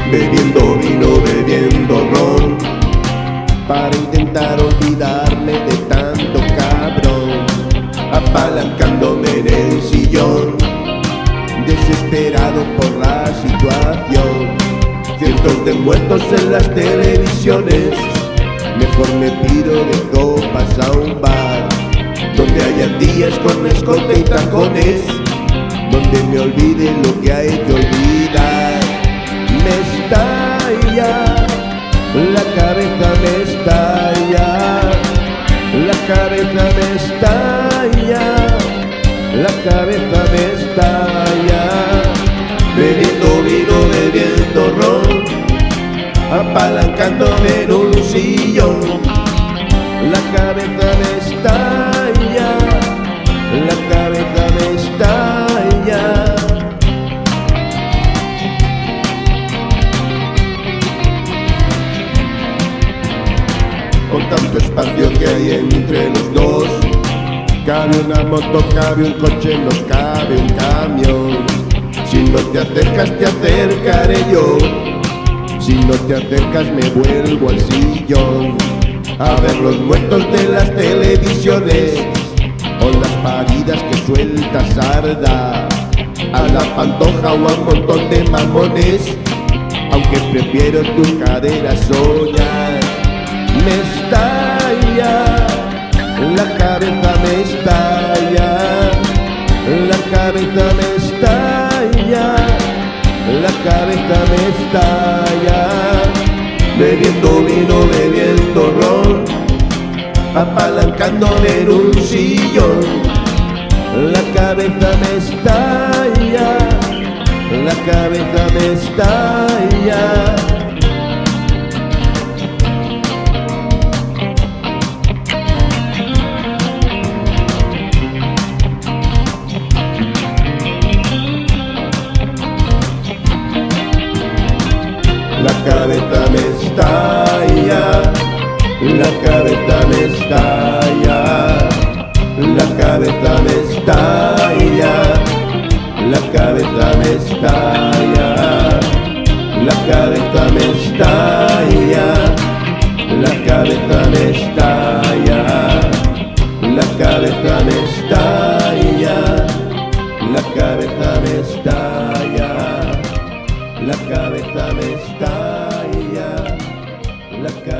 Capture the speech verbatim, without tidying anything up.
bebiendo vino, bebiendo ron, para intentar olvidarme de tanto cabrón, apalancándome en el sillón, desesperado por la situación. Cientos de muertos en las televisiones, mejor me pido de copas a un bar, donde haya días con escote y tacones, donde me olvide lo que hay que olvidar. Me estalla, la cabeza me estalla, la cabeza me estalla, la cabeza me estalla, bebiendo vino, bebiendo ron, apalancándome en un sillón. La cabeza me estalla, la cabeza me estalla. Con tanto espacio que hay entre los dos, cabe una moto, cabe un coche, nos cabe un camión. Si no te acercas, te acercaré yo. Si no te acercas, me vuelvo al sillón a ver los muertos de las televisiones, o las paridas que suelta Sarda, a la Pantoja o a un montón de mamones, aunque prefiero tu cadera soñar. Me estalla, la cabeza me estalla, la cabeza me estalla, la cabeza me estalla, bebiendo vino, bebiendo ron, apalancándome en un sillón. La cabeza me estalla, la cabeza me estalla. La cabeza me estalla, la cabeza me estalla, la cabeza me estalla, la cabeza me estalla, la cabeza me estalla, la cabeza me estalla, la cabeza me estalla, la cabeza me estalla. La cabeza me estalla, la cabeza